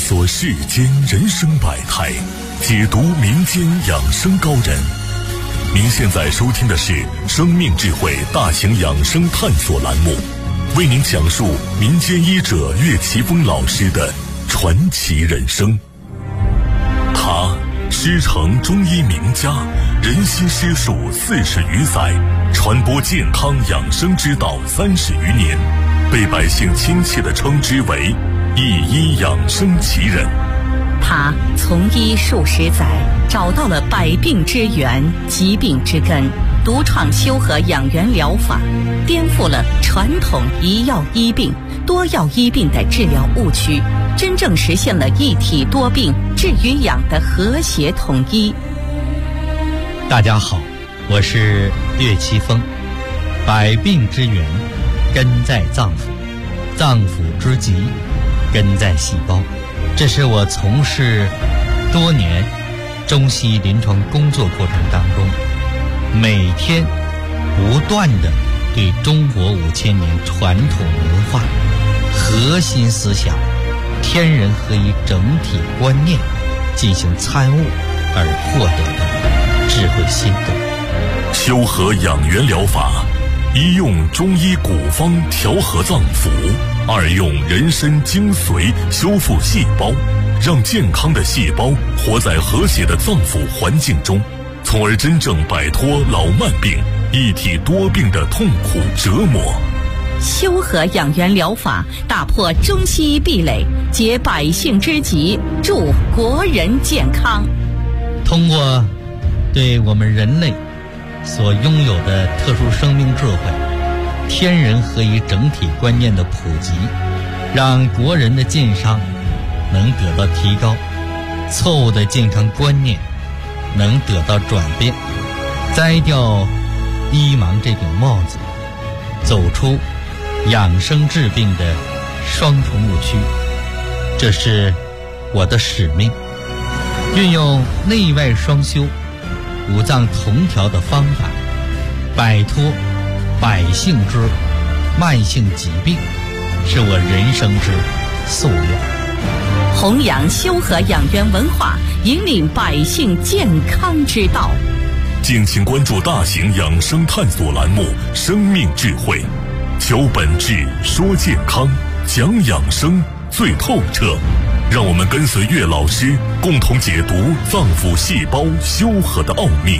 索世间人生百态，解读民间养生高人。您现在收听的是生命智慧大型养生探索栏目，为您讲述民间医者岳奇峰老师的传奇人生。他师承中医名家，人心师术40余载，传播健康养生之道30余年，被百姓亲切地称之为一医养生奇人。 他从医数十载，找到了百病之源、疾病之根，独创修和养元疗法，颠覆了传统一药医病、多药医病的治疗误区，真正实现了一体多病治与养的和谐统一。 大家好，我是岳奇峰。百病之源根在脏腑，脏腑之疾根在细胞。这是我从事多年中西医临床工作过程当中，每天不断地对中国5000年传统文化核心思想天人合一整体观念进行参悟而获得的智慧心得。 修和养元疗法，一用中医古方调和脏腑，二用人参精髓修复细胞，让健康的细胞活在和谐的脏腑环境中，从而真正摆脱老慢病、一体多病的痛苦折磨。 修和养元疗法打破中西医壁垒，解百姓之急，助国人健康。 通过对我们人类所拥有的特殊生命智慧、天人合一整体观念的普及，让国人的健康能得到提高，错误的健康观念能得到转变，摘掉医盲这顶帽子，走出养生治病的双重误区。这是我的使命，运用内外双修、五脏同调的方法，摆脱百姓之慢性疾病，是我人生之夙愿。 弘扬修和养元文化，引领百姓健康之道。 敬请关注大型养生探索栏目《生命智慧》，求本质，说健康，讲养生最透彻。让我们跟随岳老师，共同解读脏腑细胞修和的奥秘。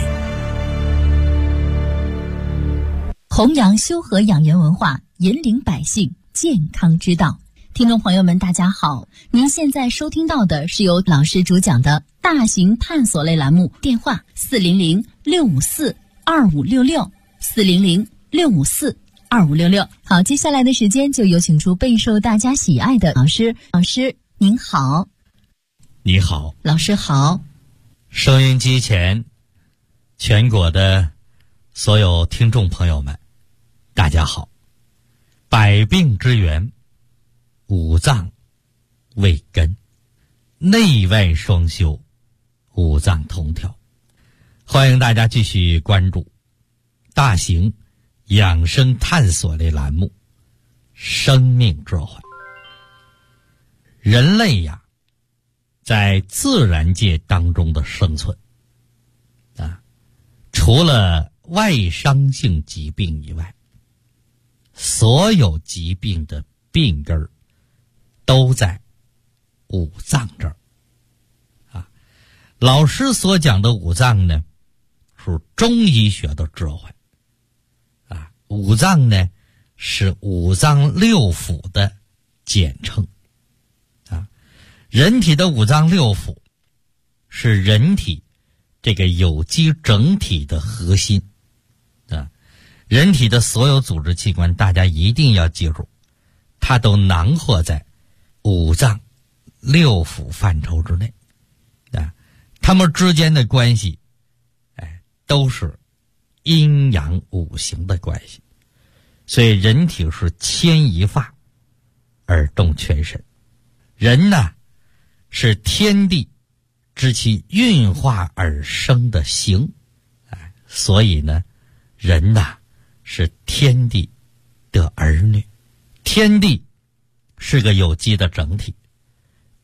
弘扬修和养元文化，引领百姓健康之道。听众朋友们大家好，您现在收听到的是由老师主讲的大型探索类栏目，电话400-654-2566 400-654-2566。好，接下来的时间就有请出备受大家喜爱的老师。老师您好。 你好。 老师好。 收音机前全国的所有听众朋友们大家好。百病之源，五脏为根，内外双修，五脏同调。欢迎大家继续关注大型养生探索类栏目《生命智慧》。人类呀，在自然界当中的生存除了外伤性疾病以外，所有疾病的病根儿都在五脏这儿老师所讲的五脏呢，是中医学的智慧五脏呢是五脏六腑的简称人体的五脏六腑是人体这个有机整体的核心人体的所有组织器官，大家一定要记住，它都囊括在五脏六腑范畴之内它们之间的关系都是阴阳五行的关系。所以人体是牵一发而动全身。人呢是天地知其运化而生的形所以呢人呐是天地的儿女。天地是个有机的整体，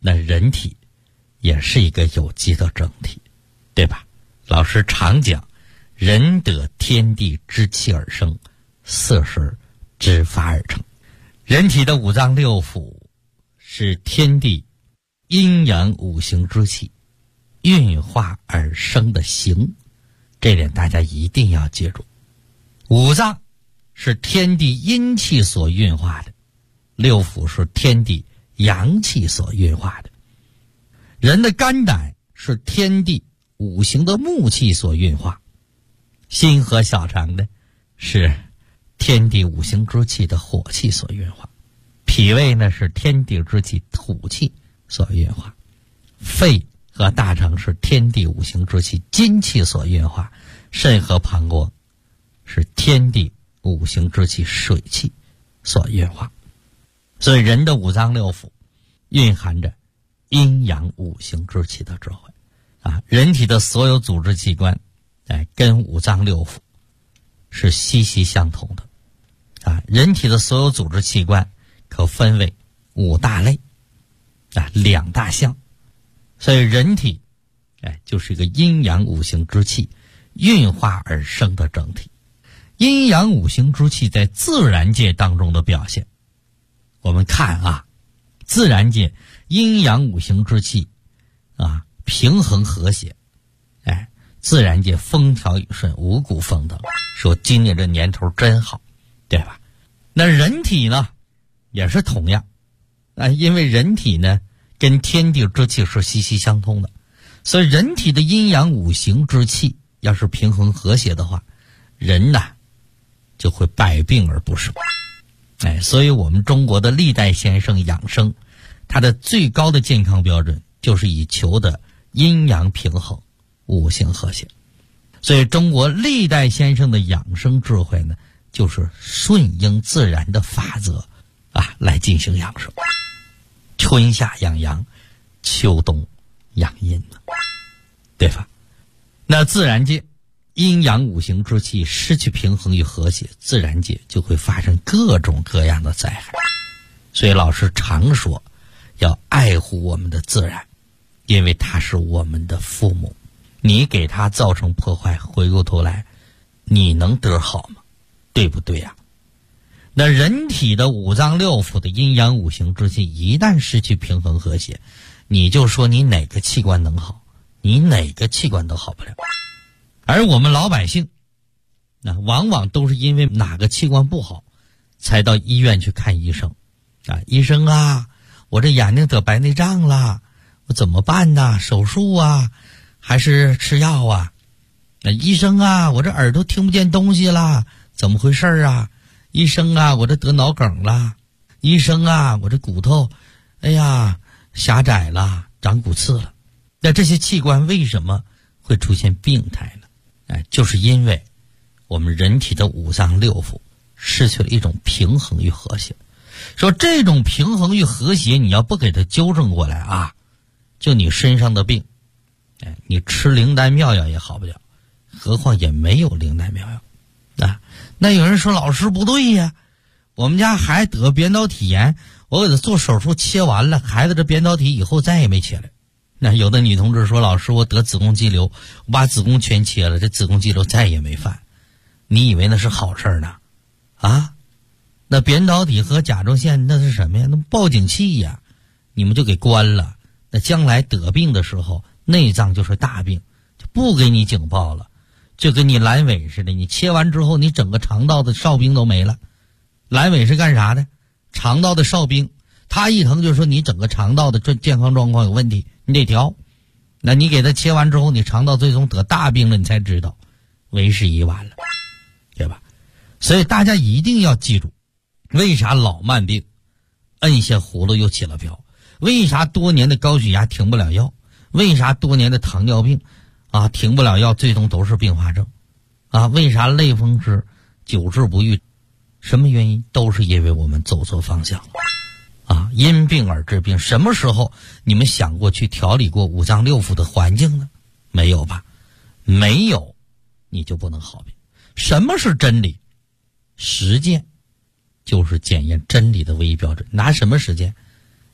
那人体也是一个有机的整体，对吧？老师常讲，人得天地之气而生，色身之发而成。人体的五脏六腑是天地阴阳五行之气运化而生的形，这点大家一定要记住。五脏是天地阴气所运化的，六腑是天地阳气所运化的。人的肝胆是天地五行的木气所运化，心和小肠呢是天地五行之气的火气所运化，脾胃呢是天地之气土气所运化，肺和大肠是天地五行之气金气所运化，肾和膀胱是天地五行之气水气所运化。所以人的五脏六腑蕴含着阴阳五行之气的智慧啊！人体的所有组织器官跟五脏六腑是息息相同的啊！人体的所有组织器官可分为五大类啊，两大项。所以人体就是一个阴阳五行之气运化而生的整体。阴阳五行之气在自然界当中的表现，我们看啊，自然界阴阳五行之气啊平衡和谐，自然界风调雨顺，五谷丰登，说今年这年头真好，对吧？那人体呢也是同样因为人体呢跟天地之气是息息相通的，所以人体的阴阳五行之气要是平衡和谐的话，人呢就会百病而不生。所以我们中国的历代先生养生，它的最高的健康标准就是以求的阴阳平衡，五行和谐。所以中国历代先生的养生智慧呢，就是顺应自然的法则来进行养生。春夏养阳，秋冬养阴，对吧？那自然界阴阳五行之气失去平衡与和谐，自然界就会发生各种各样的灾害。所以老师常说要爱护我们的自然，因为它是我们的父母，你给它造成破坏，回过头来你能得好吗？对不对呀？那人体的五脏六腑的阴阳五行之气一旦失去平衡和谐，你就说你哪个器官能好，你哪个器官都好不了。而我们老百姓往往都是因为哪个器官不好才到医院去看医生医生啊，我这眼睛得白内障了，我怎么办呢？手术啊还是吃药啊？医生啊，我这耳朵听不见东西了，怎么回事啊？医生啊，我这得脑梗了。医生啊，我这骨头狭窄了，长骨刺了。那这些器官为什么会出现病态呢？就是因为我们人体的五脏六腑失去了一种平衡与和谐。说这种平衡与和谐你要不给它纠正过来就你身上的病你吃灵丹妙药也好不了，何况也没有灵丹妙药那有人说老师不对呀，我们家孩子得扁桃体炎，我给他做手术切完了，孩子这扁桃体以后再也没切了。那有的女同志说老师我得子宫肌瘤，我把子宫全切了，这子宫肌瘤再也没犯。你以为那是好事呢？那扁桃体和甲状腺那是什么呀？那报警器呀，你们就给关了。那将来得病的时候内脏就是大病，就不给你警报了，就跟你阑尾似的，你切完之后你整个肠道的哨兵都没了。阑尾是干啥的？肠道的哨兵，他一疼就说你整个肠道的健康状况有问题，你得调。那你给他切完之后，你肠道最终得大病了，你才知道，为时已晚了，对吧？所以大家一定要记住，为啥老慢病摁下葫芦又起了瓢？为啥多年的高血压停不了药？为啥多年的糖尿病停不了药，最终都是并发症为啥类风湿久治不愈？什么原因？都是因为我们走错方向了因病而治病。什么时候你们想过去调理过五脏六腑的环境呢？没有吧？没有，你就不能好病。什么是真理？实践就是检验真理的唯一标准。拿什么实践？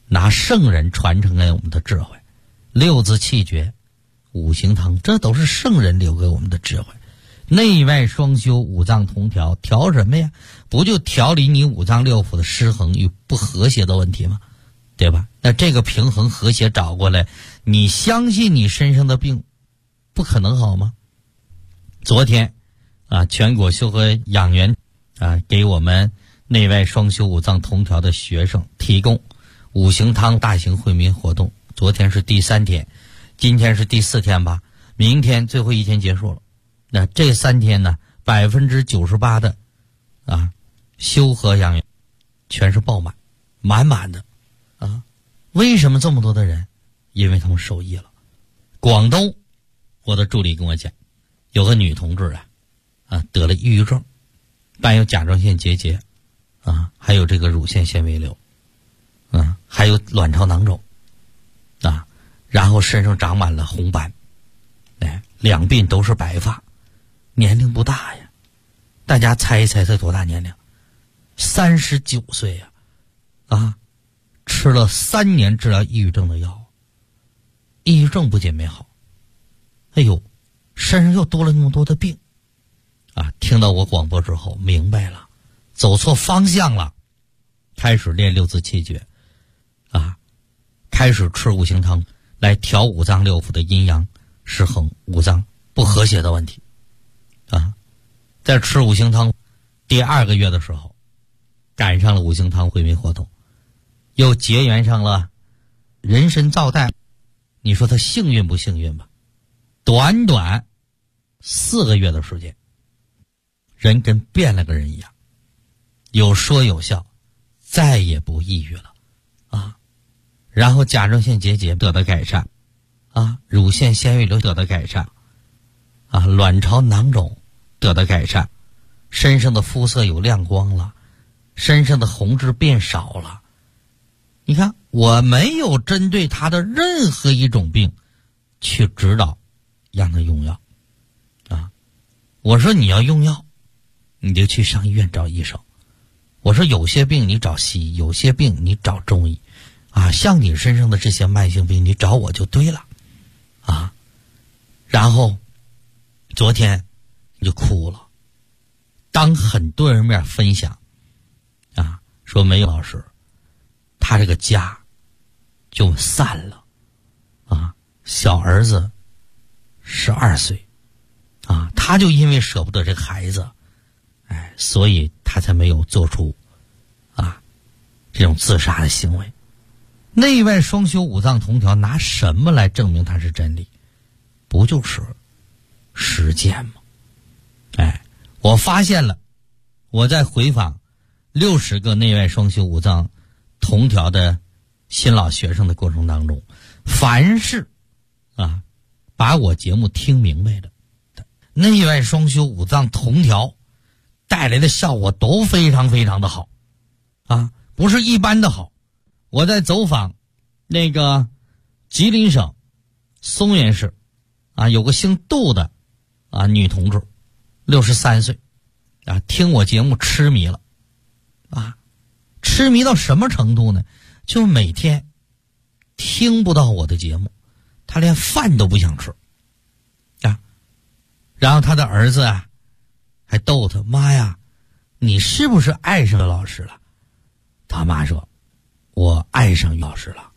拿圣人传承给我们的智慧，六字气诀、五行汤，这都是圣人留给我们的智慧。内外双修，五脏同调，调什么呀？不就调理你五脏六腑的失衡与不和谐的问题吗？对吧？那这个平衡和谐找过来，你相信你身上的病不可能好吗？昨天全国修和养元给我们内外双修五脏同调的学生提供五行汤大型惠民活动。昨天是第3天，今天是第4天吧，明天最后一天结束了。那这3天呢，98%的修和养元全是爆满，满满的为什么这么多的人？因为他们受益了。广东，我的助理跟我讲，有个女同志得了抑郁症，伴有甲状腺结节还有这个乳腺纤维瘤还有卵巢囊肿然后身上长满了红斑两鬓都是白发，年龄不大呀。大家猜一猜他多大年龄？39岁呀吃了3年治疗抑郁症的药，抑郁症不仅没好，身上又多了那么多的病听到我广播之后明白了，走错方向了，开始练六字气诀开始吃五行汤来调五脏六腑的阴阳失衡、五脏不和谐的问题在吃五行汤第2个月的时候，赶上了五行汤惠民活动，又结缘上了人参皂苷。你说他幸运不幸运吧？短短4个月的时间，人跟变了个人一样，有说有笑，再也不抑郁了然后甲状腺结节得到改善乳腺纤维瘤得到改善卵巢囊肿得到改善，身上的肤色有亮光了，身上的红痣变少了。你看，我没有针对他的任何一种病去指导让他用药我说你要用药你就去上医院找医生，我说有些病你找西医，有些病你找中医像你身上的这些慢性病你找我就对了然后昨天你就哭了，当很多人面分享说没有老师，他这个家就散了小儿子12岁他就因为舍不得这个孩子所以他才没有做出这种自杀的行为。内外双修五脏同调，拿什么来证明它是真理？不就是实践吗？我发现了，我在回访60个内外双修五脏同调的新老学生的过程当中，凡是把我节目听明白的内外双修五脏同调带来的效果都非常非常的好不是一般的好。我在走访那个吉林省松原市有个姓杜的女同志，63岁听我节目痴迷了痴迷到什么程度呢？就是每天听不到我的节目，她连饭都不想吃然后她的儿子还逗她，妈呀，你是不是爱上老师了？他妈说，我爱上于老师了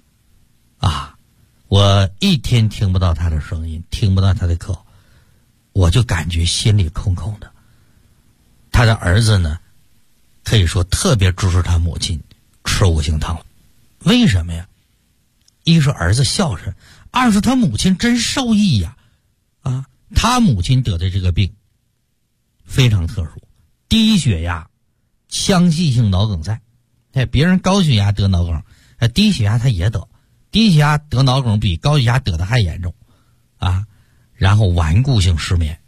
我一天听不到他的声音，听不到他的课，我就感觉心里空空的。他的儿子呢，可以说特别支持他母亲吃五行汤。为什么呀？一是儿子孝顺，二是他母亲真受益呀他母亲得的这个病非常特殊，低血压腔隙性脑梗塞别人高血压得脑梗低血压他也得，低血压得脑梗比高血压得的还严重然后顽固性失眠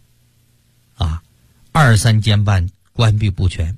2、3间瓣关闭不全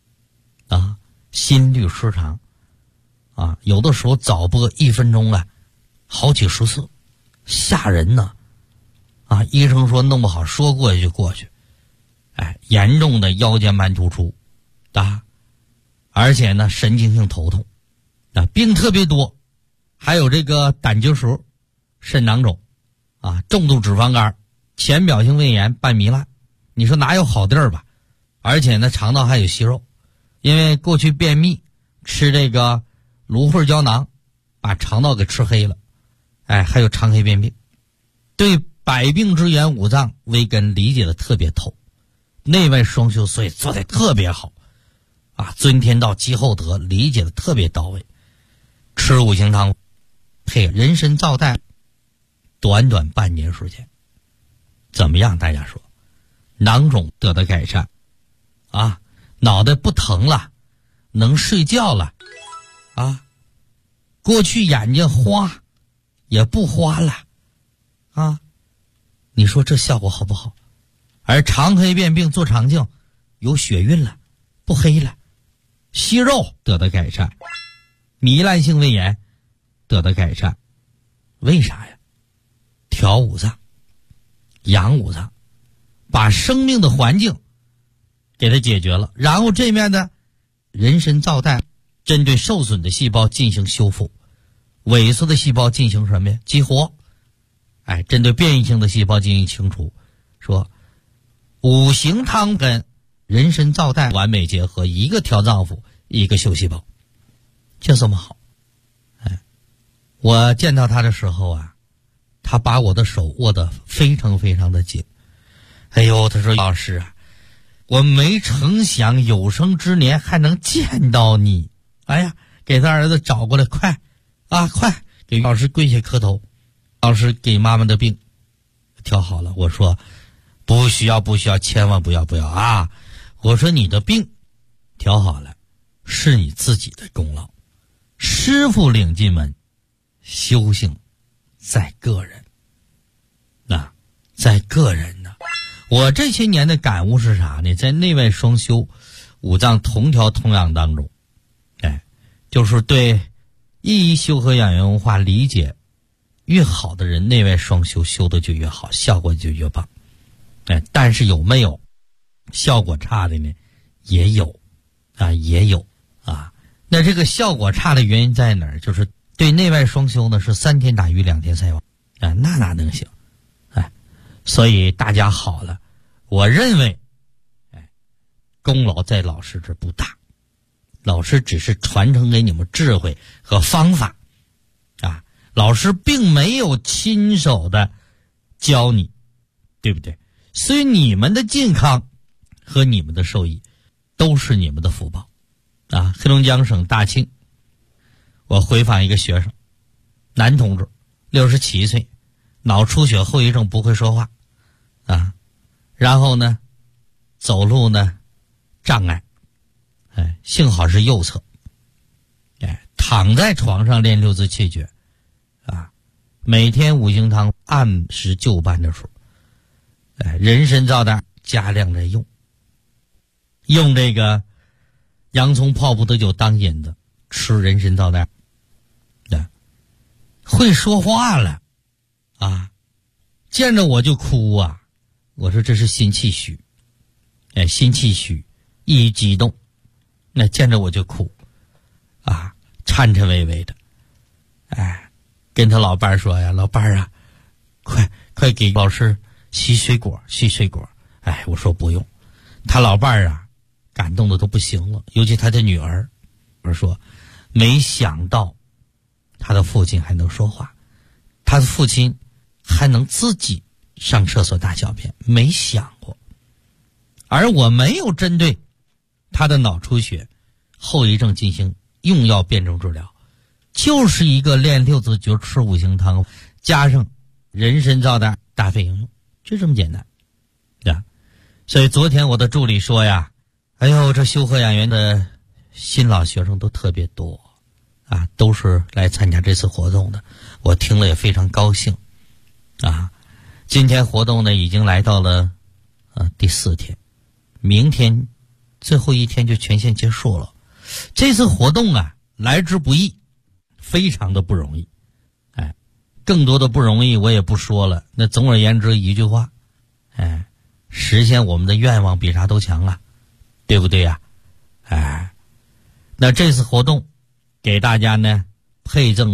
心律失常有的时候早搏1分钟好几十次，吓人呢医生说弄不好说过去就过去严重的腰间盘突出而且呢神经性头痛病特别多还有这个胆结石、肾囊肿啊、重度脂肪肝、浅表性胃炎、半糜烂，你说哪有好地儿吧？而且呢，肠道还有息肉，因为过去便秘吃这个芦荟胶囊，把肠道给吃黑了，还有肠黑便秘，对百病之源五脏微根理解的特别透，内外双修，所以做得特别好啊，尊天道积厚德理解的特别到位。吃五行汤配人参皂苷，短短半年时间，怎么样？大家说，囊肿得到改善啊，脑袋不疼了，能睡觉了啊，过去眼睛花也不花了啊，你说这效果好不好？而肠黑便病做肠镜有血运了，不黑了，息肉得到改善，糜烂性胃炎得到改善。为啥呀？调五脏，养五脏，把生命的环境给它解决了，然后这面的人参皂苷针对受损的细胞进行修复，萎缩的细胞进行什么呀？激活，针对变异性的细胞进行清除。说五行汤跟人参皂苷完美结合，一个调脏腑，一个修细胞，就这么好。我见到他的时候啊，他把我的手握得非常非常的紧。哎呦，他说老师啊，我没成想有生之年还能见到你。哎呀，给他儿子找过来，快给老师跪下磕头。老师给妈妈的病调好了。我说不需要，千万不要啊！我说你的病调好了是你自己的功劳，师傅领进门，修行在个人。在个人呢。我这些年的感悟是啥呢？在内外双修、五脏同调同养当中，就是对一修和养元文化理解越好的人，内外双修修的就越好，效果就越棒。但是有没有效果差的呢？也有啊。那这个效果差的原因在哪儿？就是对内外双修呢是3天打鱼2天晒网啊，那哪能行？所以大家好了，我认为功劳在老师这不大，老师只是传承给你们智慧和方法啊，老师并没有亲手的教你，对不对？所以你们的健康和你们的受益都是你们的福报啊。黑龙江省大庆，我回访一个学生，男同志，67岁，脑出血后遗症，不会说话啊，然后呢走路呢障碍，幸好是右侧，躺在床上练6字气诀啊，每天五行汤按时就班的时候，人参皂苷加量的用这个洋葱泡葡萄酒当引子，吃人参皂苷，会说话了啊，见着我就哭啊。我说这是心气虚，心气虚一激动，那见着我就哭啊，颤颤巍巍的，跟他老伴儿说呀，老伴儿啊，快给老师洗水果。我说不用。他老伴儿啊感动的都不行了，尤其他的女儿，我说没想到他的父亲还能说话，他的父亲还能自己上厕所大小便，没想过。而我没有针对他的脑出血后遗症进行用药辩证治疗，就是一个练6字诀，吃五行汤，加上人参皂苷搭配应用，就这么简单呀。所以昨天我的助理说呀，哎呦，这修和养元的新老学生都特别多啊，都是来参加这次活动的，我听了也非常高兴啊。今天活动呢已经来到了第4天，明天最后一天就全线结束了。这次活动啊来之不易，非常的不容易，更多的不容易我也不说了，那总而言之一句话，实现我们的愿望比啥都强啊，对不对呀？那这次活动给大家呢配赠的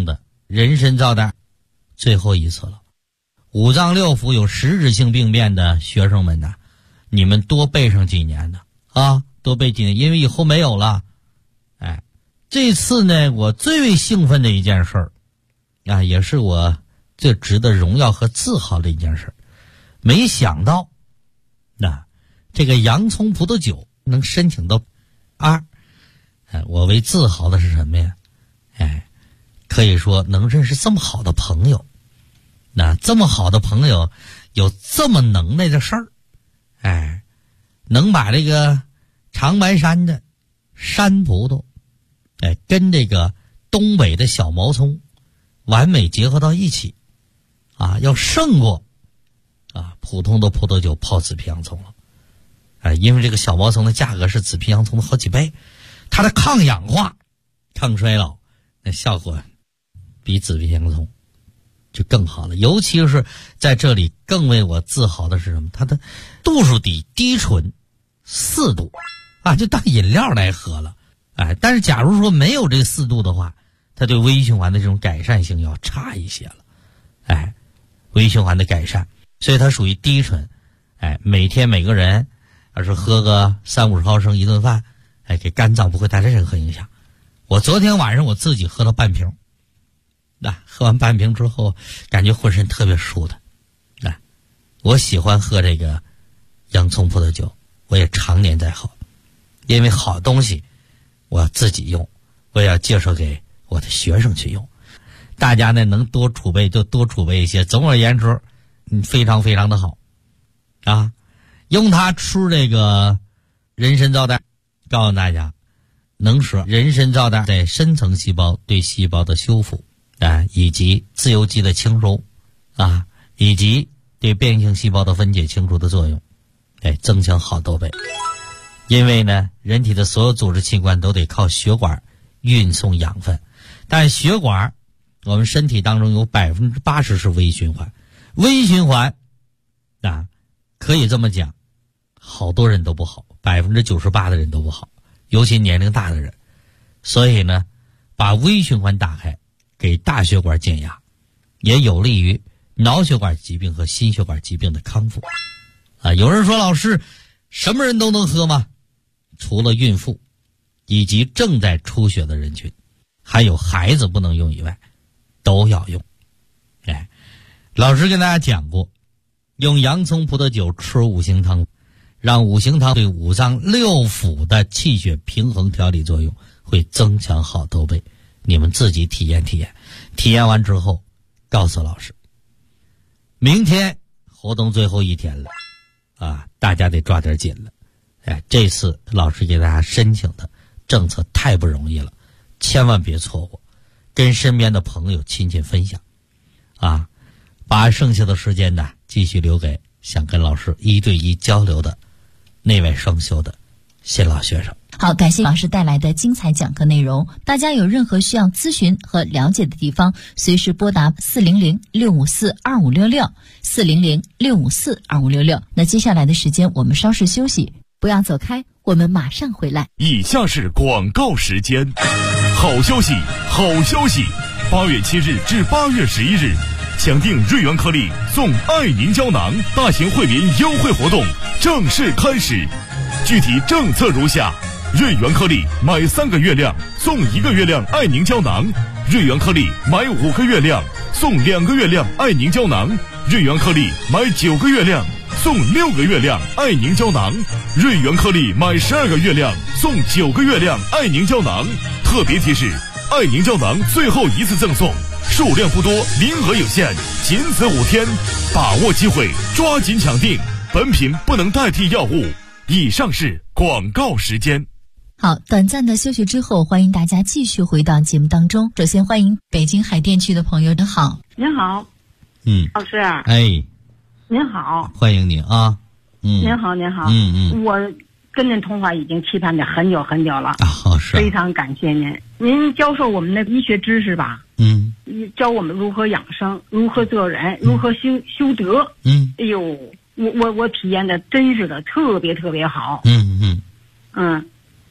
人参皂苷最后一次了。五脏六腑有实质性病变的学生们呢，你们多背上几年呢啊，多背几年，因为以后没有了。哎，这次呢，我最为兴奋的一件事儿啊，也是我最值得荣耀和自豪的一件事儿。没想到，这个洋葱葡萄酒能申请到2。我为自豪的是什么呀？可以说能认识这么好的朋友。这么好的朋友有这么能耐的事儿，能把这个长白山的山葡萄，跟这个东北的小毛葱完美结合到一起，要胜过普通的葡萄酒泡紫皮洋葱了。因为这个小毛葱的价格是紫皮洋葱的好几倍，它的抗氧化、抗衰老那效果比紫皮洋葱就更好了。尤其是在这里更为我自豪的是什么？它的度数低醇4度就当饮料来喝了。但是假如说没有这4度的话，它对微循环的这种改善性要差一些了。微循环的改善，所以它属于低醇。每天每个人要是喝个30-50毫升一顿饭，给肝脏不会带来任何影响。我昨天晚上我自己喝了半瓶，喝完半瓶之后感觉浑身特别舒坦。我喜欢喝这个洋葱葡萄酒，我也常年在喝，因为好东西我自己用，我也要介绍给我的学生去用。大家呢能多储备就多储备一些，总而言之非常非常的好用它吃这个人参皂苷，告诉大家能使人参皂苷在深层细胞对细胞的修复以及自由基的清除以及对变性细胞的分解清除的作用增强好多倍。因为呢人体的所有组织器官都得靠血管运送养分，但血管我们身体当中有80%是微循环。微循环可以这么讲，好多人都不好，98%的人都不好，尤其年龄大的人。所以呢把微循环打开，给大血管减压，也有利于脑血管疾病和心血管疾病的康复有人说，老师什么人都能喝吗？除了孕妇以及正在出血的人群，还有孩子不能用以外都要用。老师跟大家讲过，用洋葱葡萄酒吃五行汤，让五行汤对五脏六腑的气血平衡调理作用会增强好多倍。你们自己体验体验，体验完之后告诉老师。明天活动最后一天了大家得抓点紧了。这次老师给大家申请的政策太不容易了，千万别错过，跟身边的朋友亲戚分享把剩下的时间呢继续留给想跟老师1对1交流的内外双修的新老学生。 好，感谢老师带来的精彩讲课内容。大家有任何需要咨询和了解的地方，随时拨打400-654-2566 400-654-2566。那接下来的时间我们稍事休息，不要走开，我们马上回来。 以下是广告时间。好消息，好消息！8月7日至8月11日，抢订瑞元颗粒送爱凝胶囊大型惠民优惠活动正式开始。具体政策如下：瑞元颗粒买3个月亮送1个月亮爱凝胶囊，瑞元颗粒买5个月亮送2个月亮爱凝胶囊，瑞元颗粒买9个月亮送6个月亮爱凝胶囊，瑞元颗粒买12个月亮送9个月亮爱凝胶囊。特别提示：爱凝胶囊最后一次赠送，数量不多，名额有限，仅此5天，把握机会，抓紧抢订。本品不能代替药物。以上是广告时间。 好，短暂的休息之后，欢迎大家继续回到节目当中。首先欢迎北京海淀区的朋友，您好。 您好，老师。您好， 欢迎你啊。 您好，您好。我跟您通话已经期盼着很久很久了是非常感谢您。您教授我们的医学知识吧，教我们如何养生，如何做人，如何修德。哎呦，我体验的真是的特别特别好。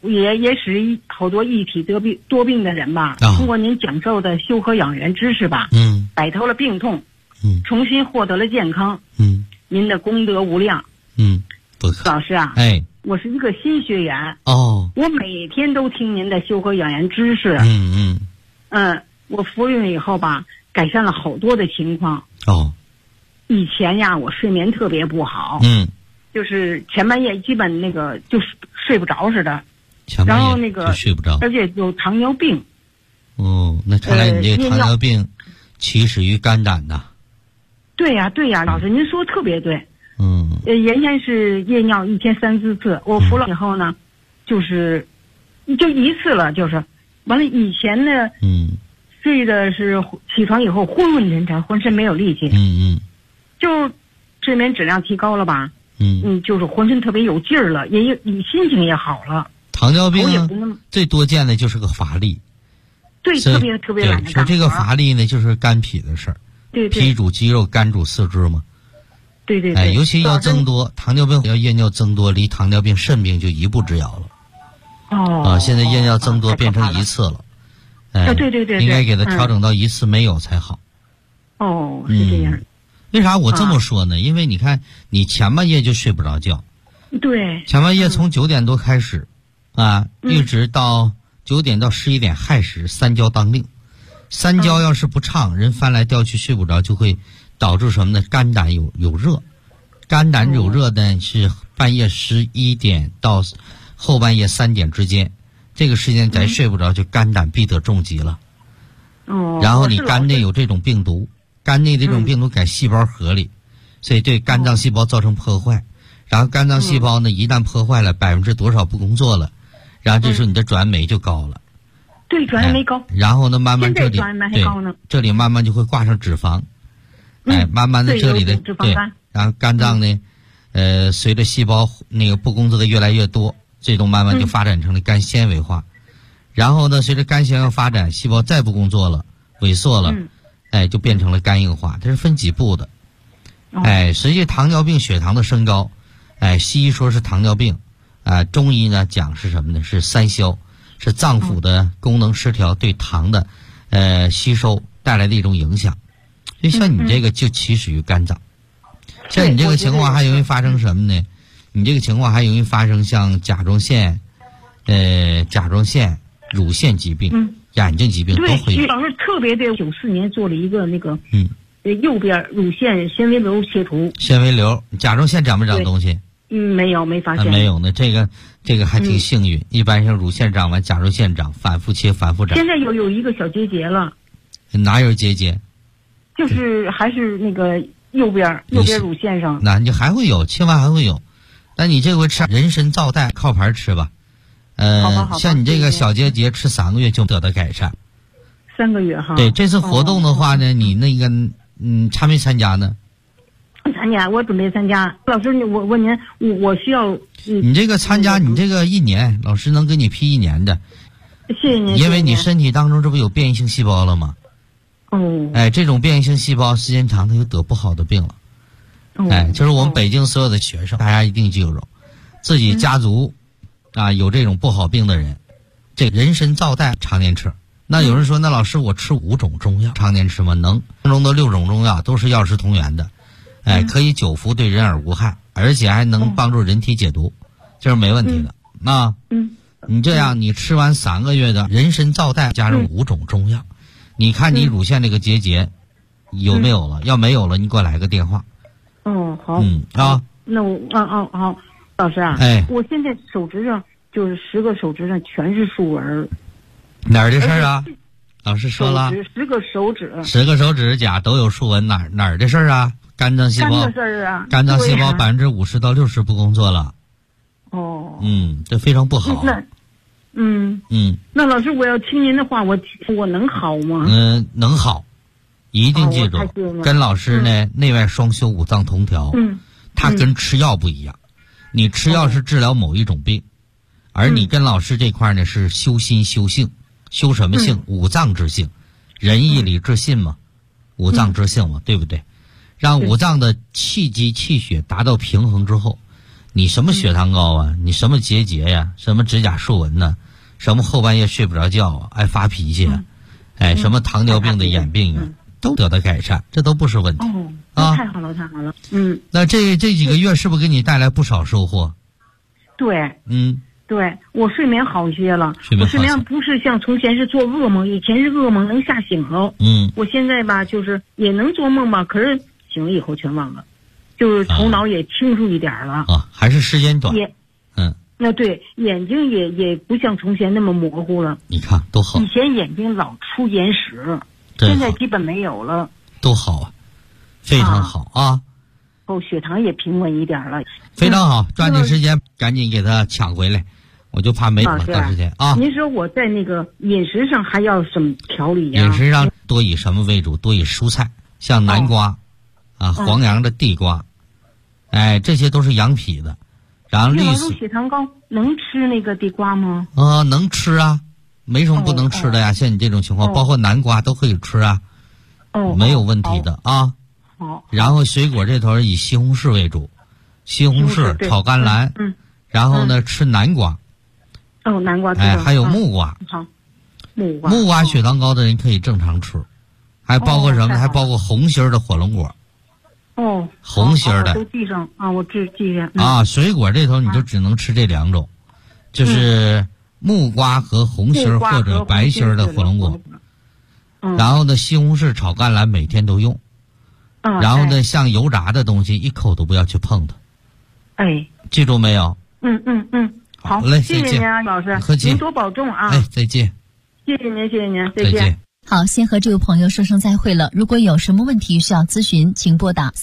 也使好多一体多病的人吧，通过您讲授的修和养元知识吧，摆脱了病痛，重新获得了健康，您的功德无量，老师啊，我是一个新学员哦， 我每天都听您的修和养元知识，我服用以后吧，改善了好多的情况哦。 以前呀，我睡眠特别不好，就是前半夜基本那个就是睡不着似的，然后那个睡不着， 而且有糖尿病。 哦，那看来你这个糖尿病起始于肝胆呐。 对呀，老师您说特别对。原先是夜尿1天3、4次，我服了以后呢，就一次了，就是完了。以前呢，睡的是起床以后昏昏沉沉，浑身没有力气，就睡眠质量提高了吧，就是浑身特别有劲儿了，心情也好了。 糖尿病最多见的就是个乏力， 对，特别懒得干活。 说这个乏力呢，就是肝脾的事儿， 对， 脾主肌肉，肝主四肢嘛。 对， 尤其要增多，糖尿病要夜尿增多，离糖尿病肾病就一步之遥了。现在夜尿增多变成1次了， 对， 应该给它调整到1次没有才好。 是这样。 为啥我这么说呢？因为你看，你前半夜就睡不着觉， 对， 前半夜从9点多开始，一直到9点到11点亥时，3焦当令。3焦要是不畅，人翻来调去睡不着，就会导致什么呢？肝胆有热，肝胆有热呢是半夜11点到后半夜3点之间，这个时间咱睡不着，就肝胆必得重疾了。然后你肝内有这种病毒，肝内这种病毒在细胞核里，所以对肝脏细胞造成破坏。然后肝脏细胞呢，一旦破坏了，% 多少不工作了，然后这时候你的转酶就高了。 对，转酶高。 然后呢，慢慢这里慢慢就会挂上脂肪。慢慢的这里的对，然后肝脏呢，随着细胞那个不工作的越来越多，最终慢慢就发展成了肝纤维化。然后呢，随着肝纤维发展，细胞再不工作了，萎缩了，就变成了肝硬化。这是分几步的。实际糖尿病血糖的升高，西医说是糖尿病，中医呢讲是什么呢？是3消，是脏腑的功能失调对糖的吸收带来的一种影响。就像你这个就起始于肝脏，像你这个情况还容易发生什么呢？你这个情况还容易发生像甲状腺、乳腺疾病、眼睛疾病都会有。 对，老师特别对，94年做了一个那个右边乳腺纤维瘤切除。 纤维瘤，甲状腺长没长东西？ 没发现。 没有呢，这个还挺幸运。一般像乳腺长完，甲状腺长，反复切，反复长。 现在有一个小结节了。 哪有结节？ 就是还是那个右边乳腺上。 那你还会有，切完还会有。但你这回吃人参皂苷靠盘吃吧。 好像你这个小结节吃3个月就得到改善。 3个月哈。 对，这次活动的话呢，你那个参没参加呢？ 参加，我准备参加。老师，我问您，我需要你这个参加，你这个1年，老师能给你批1年的。 谢谢您。 因为你身体当中这不有变异性细胞了吗？这种变异性细胞时间长，它就得不好的病了。就是我们北京所有的学生，大家一定记住，自己家族有这种不好病的人，这人参皂苷常年吃。那有人说，那老师我吃5种中药常年吃吗？能，其中的6种中药都是药食同源的，可以久服，对人耳无害，而且还能帮助人体解毒，这是没问题的。你这样，你吃完3个月的人参皂苷加上5种中药，你看你乳腺这个结节有没有了？要没有了，你给我来个电话。 好。那我好，老师啊，我现在手指上就是10个手指上全是竖纹。 哪儿的事儿啊？老师说了 ，10个手指 ，10个手指甲都有竖纹，哪儿的事儿啊？肝脏细胞的事儿啊， 肝脏细胞50%到60%不工作了。这非常不好。 那老师，我要听您的话，我能好吗？ 能好，一定记住，跟老师呢内外双修，5脏同调。它跟吃药不一样，你吃药是治疗某一种病，而你跟老师这块呢是修心修性，修什么性？5脏之性，仁义礼智信嘛，5脏之性嘛，对不对？让5脏的气机气血达到平衡之后， 你什么血糖高啊？你什么结节呀？什么指甲竖纹呢？什么后半夜睡不着觉啊？爱发脾气啊？什么糖尿病的眼病啊？都得到改善，这都不是问题。 太好了，太好了。 那这几个月是不是给你带来不少收获？ 对，对，我睡眠好些了。我睡眠不是像从前是做噩梦，以前是噩梦能吓醒了。我现在吧，就是也能做梦吧，可是醒了以后全忘了，就是头脑也清楚一点了。 还是时间短。 那对，眼睛也不像从前那么模糊了。 你看多好。 以前眼睛老出眼屎，现在基本没有了。 都好啊，非常好啊。 血糖也平稳一点了。 非常好，抓紧时间赶紧给他抢回来，我就怕没有了段时间啊。 您说我在那个饮食上还要什么调理呀？ 饮食上多以什么为主？多以蔬菜，像南瓜黄杨的地瓜，这些都是养脾的。然后绿色血糖高能吃那个地瓜吗？ 能吃啊，没什么不能吃的呀。像你这种情况，包括南瓜都可以吃啊，没有问题的啊。然后水果这头以西红柿为主，西红柿炒甘蓝，然后呢吃南瓜。 南瓜。 还有木瓜。木瓜血糖高的人可以正常吃，还包括什么？还包括红心的火龙果。红心的都记上啊，我记上。 水果这头你就只能吃这两种，就是木瓜和红心或者白心的火龙果。然后呢，西红柿炒甘蓝每天都用。然后呢，像油炸的东西一口都不要去碰它。记住没有？ 好嘞， 谢谢您啊，老师， 客气， 您多保重啊。 再见。 谢谢您， 再见。 好，先和这位朋友说声再会了。如果有什么问题需要咨询，请拨打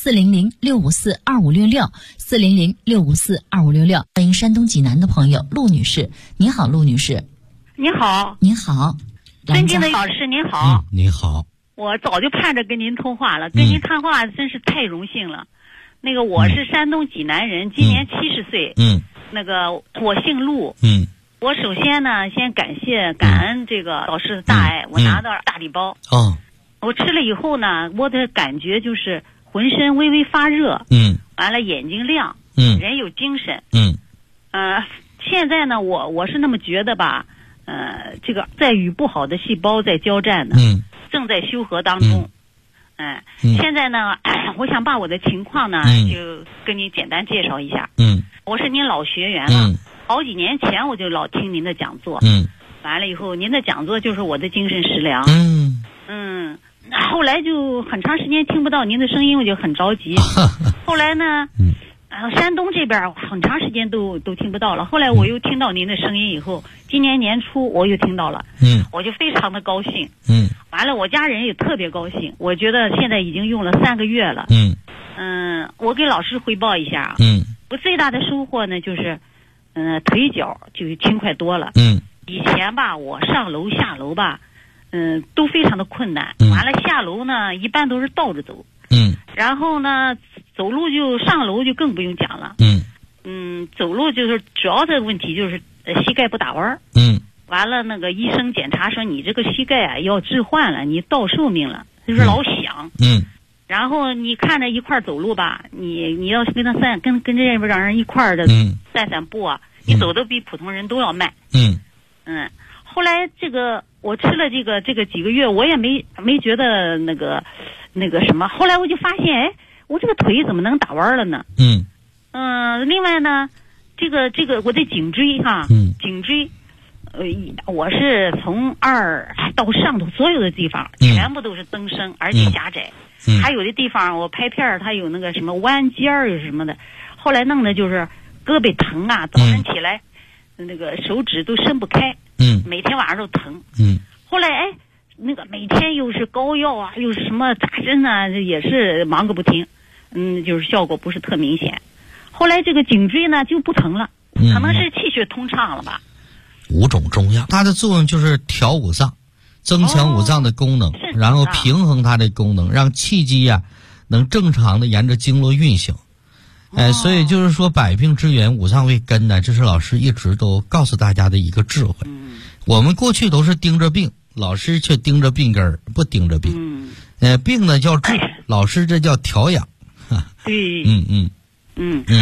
400-654-2566，400-654-2566。欢迎山东济南的朋友陆女士。您好，陆女士。 您好。 您好， 尊敬的老师您好。 您好。 我早就盼着跟您通话了，跟您谈话真是太荣幸了。那个我是山东济南人，今年70岁。那个我姓陆。我首先呢，先感恩这个老师的大爱，我拿到大礼包。我吃了以后呢，我的感觉就是浑身微微发热。完了眼睛亮。人有精神。现在呢，我是那么觉得吧，这个在与不好的细胞在交战呢。正在修和当中。现在呢，我想把我的情况呢，就跟您简单介绍一下。我是您老学员了。好几年前我就老听您的讲座。完了以后您的讲座就是我的精神食粮。后来就很长时间听不到您的声音，我就很着急。后来呢，山东这边很长时间都听不到了。后来我又听到您的声音以后，今年年初我又听到了。我就非常的高兴。完了我家人也特别高兴。我觉得现在已经用了3个月了。我给老师汇报一下。我最大的收获呢就是，腿脚就轻快多了。以前吧，我上楼下楼吧，都非常的困难。完了下楼呢，一般都是倒着走。然后呢，走路就上楼就更不用讲了。走路就是主要的问题就是膝盖不打弯。完了那个医生检查说你这个膝盖啊要置换了，你到寿命了，就是老响。然后你看着一块走路吧，你要是跟他跟这边人一块的散步啊，你走的比普通人都要慢。后来这个我吃了这个几个月，我也没觉得那个什么。后来我就发现，我这个腿怎么能打弯了呢？另外呢，这个我的颈椎颈椎，我是从2到上头所有的地方全部都是增生，而且狭窄。还有的地方我拍片它有那个什么弯尖儿有什么的，后来弄的就是胳膊疼啊，早晨起来那个手指都伸不开。每天晚上都疼。后来那个每天又是膏药啊，又是什么扎针啊，也是忙个不停。就是效果不是特明显。后来这个颈椎呢就不疼了，可能是气血通畅了吧。 5种中药，它的作用就是调五脏，增强五脏的功能，然后平衡它的功能，让气机呀能正常的沿着经络运行。所以就是说百病之源五脏为根呢，这是老师一直都告诉大家的一个智慧。我们过去都是盯着病，老师却盯着病根儿，不盯着病。病呢叫治，老师这叫调养。 对。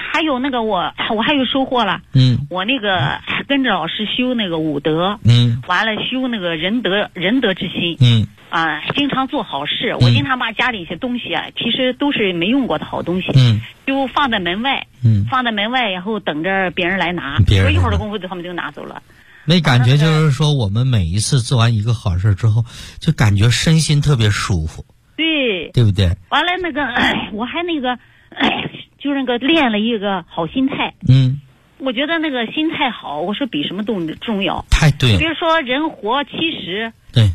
还有那个我还有收获了。我那个跟着老师修那个武德。完了修那个仁德之心。经常做好事。我经常把家里一些东西啊，其实都是没用过的好东西。就放在门外。放在门外，然后等着别人来拿。我一会儿的功夫，他们就拿走了。 那感觉就是说，我们每一次做完一个好事之后，就感觉身心特别舒服。 对， 对不对？ 完了那个，我还那个，就是那个练了一个好心态。我觉得那个心态好，我说比什么都重要。 太对了。 比如说人活70， 对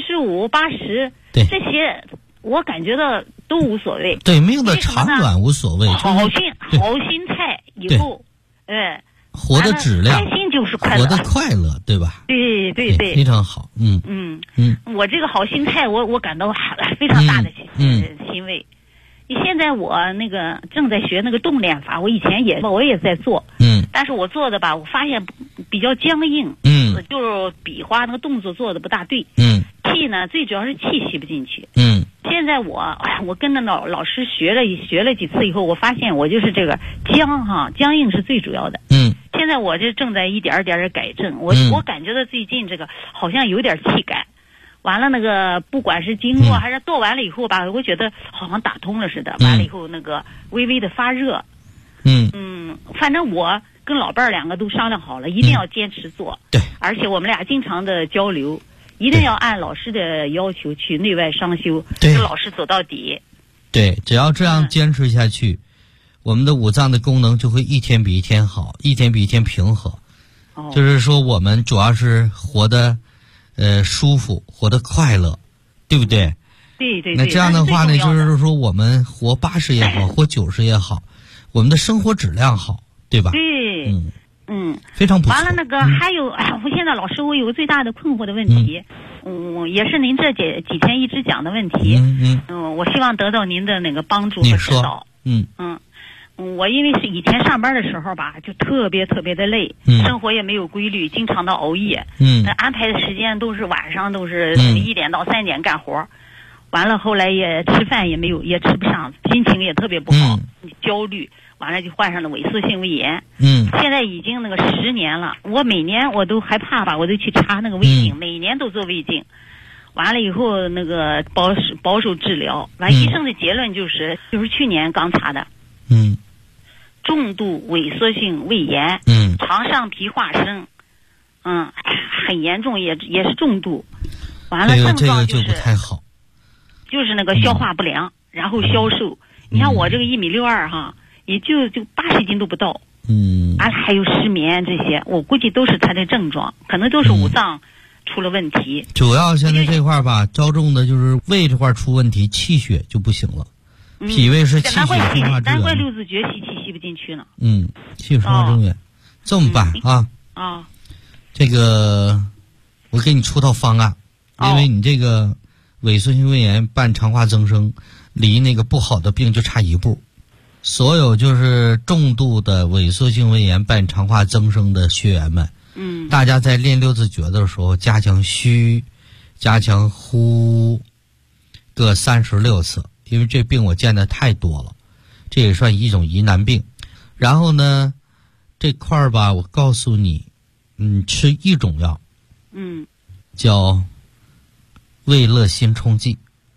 ，75、80， 对， 这些我感觉到都无所谓。 对，命的长短无所谓。 好心态以后， 活的质量， 开心就是快乐， 活的快乐，对吧？ 对， 非常好。 我这个好心态，我感到非常大的欣慰。现在我那个正在学那个动练法，我以前我也在做。但是我做的吧，我发现比较僵硬。就是笔画那个动作做的不大对。气呢，最主要是气吸不进去。现在我跟着老师学了几次以后，我发现我就是这个僵硬是最主要的。现在我这正在一点点的改正。我感觉到最近这个好像有点气感。完了那个不管是经络还是做完了以后吧，我觉得好像打通了似的。完了以后那个微微的发热。反正我跟老伴儿2个都商量好了，一定要坚持做。 对， 而且我们俩经常的交流，一定要按老师的要求去内外双修，跟老师走到底。 对，只要这样坚持下去，我们的五脏的功能就会一天比一天好，一天比一天平和。就是说我们主要是活得舒服，活得快乐，对不对？ 对。 那这样的话呢，就是说我们活80也好，活90也好，我们的生活质量好，对吧？ 对。 非常不错。 完了那个还有，我现在老师我有个最大的困惑的问题，也是您这几天一直讲的问题。我希望得到您的那个帮助和指导。我因为是以前上班的时候吧，就特别的累，生活也没有规律，经常的熬夜。安排的时间都是晚上，都是1点到3点干活。完了后来也吃饭也没有，也吃不上，心情也特别不好，焦虑。完了就患上了萎缩性胃炎。现在已经那个10年了，我每年我都害怕吧，我都去查那个胃镜，每年都做胃镜。完了以后那个保守治疗，完医生的结论就是去年刚查的。重度萎缩性胃炎。肠上皮化生。很严重，也是重度。完了症状就不太好， 就是那个消化不良，然后消瘦。你看我这个1.62米哈，也就80斤都不到。完了还有失眠这些，我估计都是他的症状，可能都是五脏出了问题。 主要现在这块吧，着重的就是胃这块出问题，气血就不行了。脾胃是气血生化之源， 难怪六字诀气吸不进去呢。 气血生化之源。这么办啊？这个我给你出套方案，因为你这个萎缩性胃炎伴肠化增生，离那个不好的病就差一步。所有就是重度的萎缩性胃炎伴肠化增生的学员们，大家在练六字诀的时候，加强虚，加强呼，各36次，因为这病我见的太多了，这也算一种疑难病。然后呢，这块儿吧，我告诉你，吃一种药，叫胃乐心冲剂，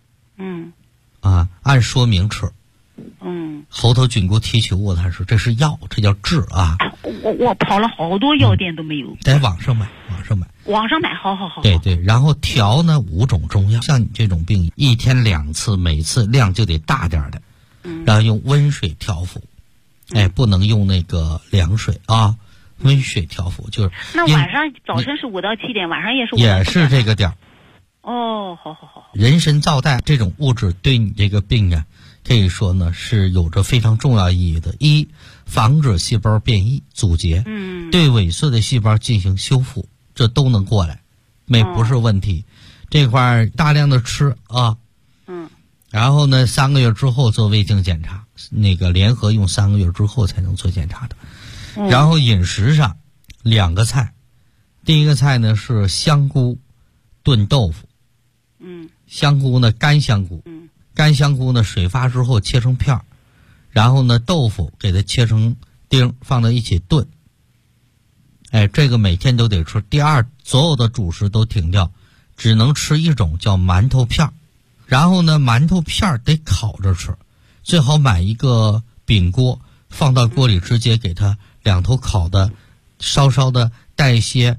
按说明吃。喉头菌菇提取物，他说这是药，这叫治啊。 我跑了好多药店都没有， 在网上买， 好。 对，然后调呢5种中药，像你这种病，1天2次，每次量就得大点的，然后用温水调服，不能用那个凉水啊，温水调服就是。 那晚上早晨是5到7点，晚上也是5到7点。 也是这个点。 好。 人参皂苷这种物质对你这个病啊，可以说呢是有着非常重要意义的。一，防止细胞变异阻结，对萎缩的细胞进行修复，这都能过来，不是问题。这块大量的吃啊，然后呢3个月之后做胃镜检查，那个联合用3个月之后才能做检查的。然后饮食上2个菜，第一个菜呢是香菇炖豆腐，香菇呢干香菇，干香菇呢水发之后切成片儿，然后呢豆腐给它切成丁放到一起炖。这个每天都得吃。第二，所有的主食都停掉，只能吃一种叫馒头片。然后呢，馒头片得烤着吃，最好买一个饼锅，放到锅里直接给它两头烤的稍稍的带一些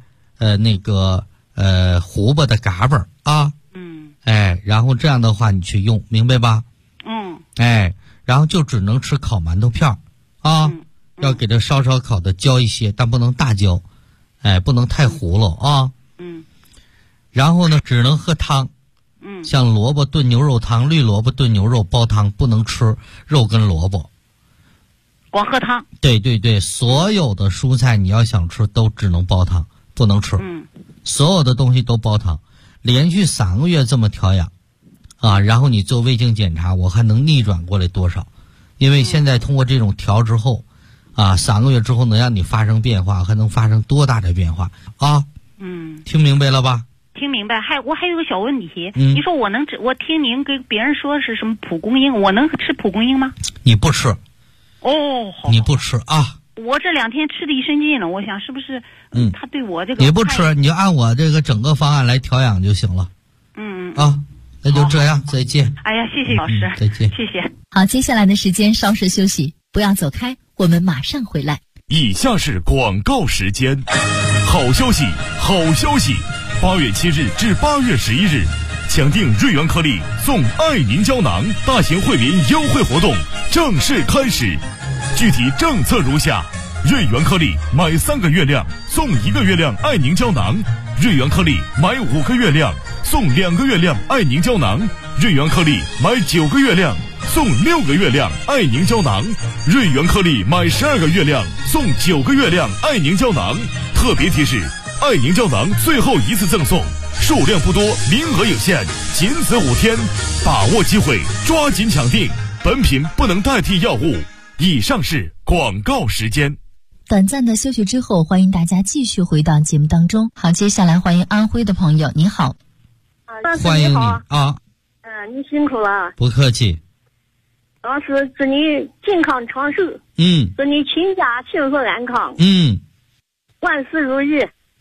胡巴的嘎巴啊。然后这样的话你去用，明白吧？然后就只能吃烤馒头片啊。要给它稍稍烤的焦一些，但不能大焦，不能太糊了啊。然后呢，只能喝汤。像萝卜炖牛肉汤、绿萝卜炖牛肉煲汤，不能吃肉跟萝卜。 光喝汤。 对对对，所有的蔬菜你要想吃都只能煲汤，不能吃。所有的东西都煲汤，连续3个月这么调养，然后你做胃镜检查，我还能逆转过来多少？因为现在通过这种调之后。3个月之后能让你发生变化，还能发生多大的变化啊？听明白了吧？ 听明白。我还有个小问题，你说我听您跟别人说是什么蒲公英，我能吃蒲公英吗？ 你不吃。 好。 你不吃啊？ 我这2天吃的一身劲了，我想是不是他对我这个。 你不吃，你就按我这个整个方案来调养就行了。那就这样，再见。 哎呀，谢谢老师， 再见， 谢谢。 好，接下来的时间稍事休息，不要走开，我们马上回来。 以下是广告时间。好消息，好消息！8月7日至8月11日，抢订瑞元颗粒送爱凝胶囊大型惠民优惠活动正式开始。具体政策如下：瑞元颗粒买3个月亮送1个月亮爱凝胶囊，瑞元颗粒买5个月亮送2个月亮爱凝胶囊，瑞元颗粒买9个月亮送6个月亮爱凝胶囊，瑞元颗粒买12个月亮送9个月亮爱凝胶囊。特别提示：爱凝胶囊最后一次赠送，数量不多，名额有限，仅此5天，把握机会，抓紧抢订。本品不能代替药物。以上是广告时间。 短暂的休息之后，欢迎大家继续回到节目当中。好，接下来欢迎安徽的朋友，你好。 欢迎你啊。 你辛苦了。 不客气。 老师，祝你健康长寿。祝你全家幸福安康。万事如意。